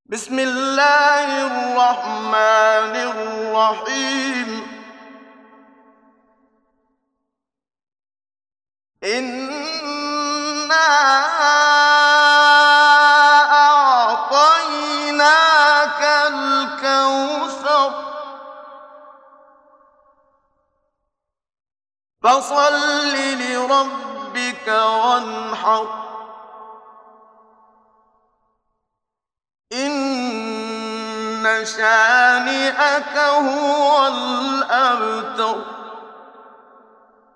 بسم الله الرحمن الرحيم إنا أعطيناك الكوثر فصل لربك وانحر إن شانئك هو الأبتر